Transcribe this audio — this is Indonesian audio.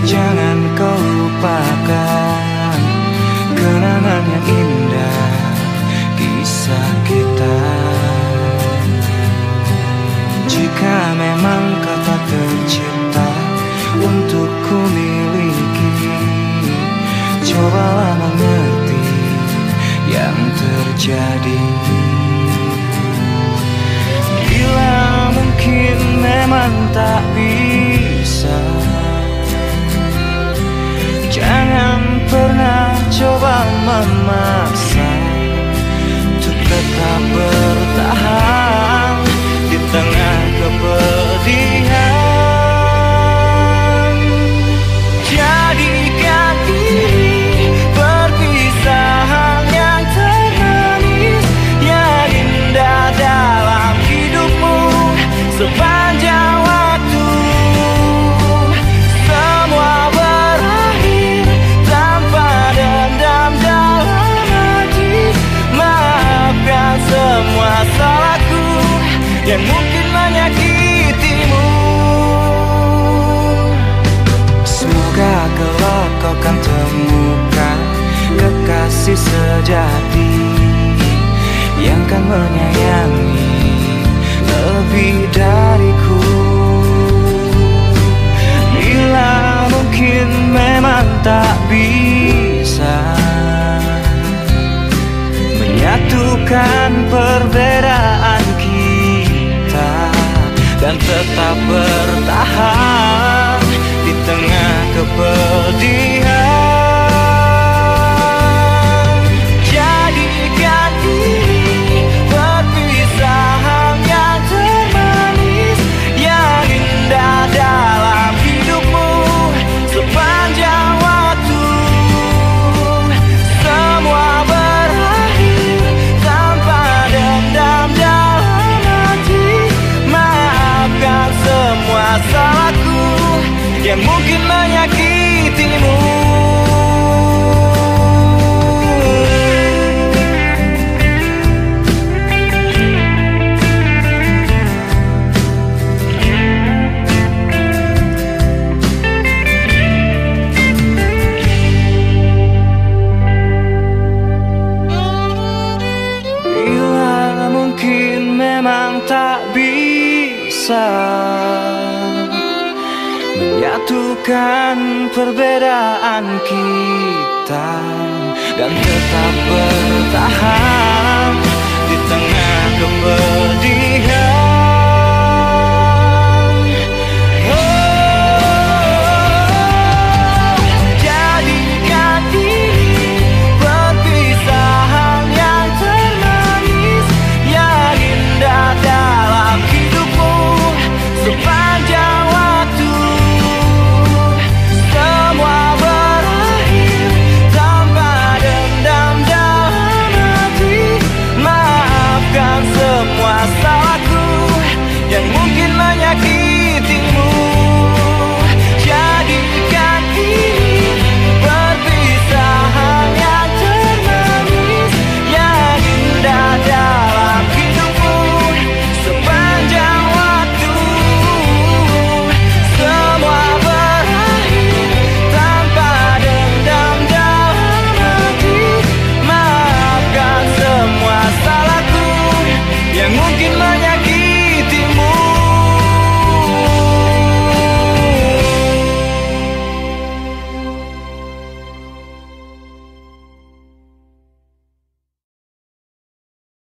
Jangan kau lupakan kenangan yang indah, kisah kita. Jika memang kau tak tercipta untuk ku miliki, cobalah mengerti yang terjadi. Bila mungkin memang tak bisa, jangan pernah coba memaksa untuk tetap bertahan di tengah kepedihan. Jadikan ini perpisahan yang termanis, yang indah dalam hidupmu sepanjang waktu. Semua berakhir tanpa dendam dalam hati. Maafkan semua salahku yang mungkin menyakitimu. Semoga kelak kau kan temukan kekasih sejati yang kan menyayangi lebih dariku. Bila mungkin memang tak bisa menyatukan perbedaan kita dan tetap bertahan di tengah kepedihan. Jadikan ini perpisahan yang termanis, yang indah dalam hidupmu sepanjang waktu. Semua berakhir tanpa dendam dalam hati. Maafkan semua salahku yang mungkin menyakitimu. Bila mungkin memang tak bisa menyatukan perbedaan kita dan tetap bertahan di tengah kepedihan.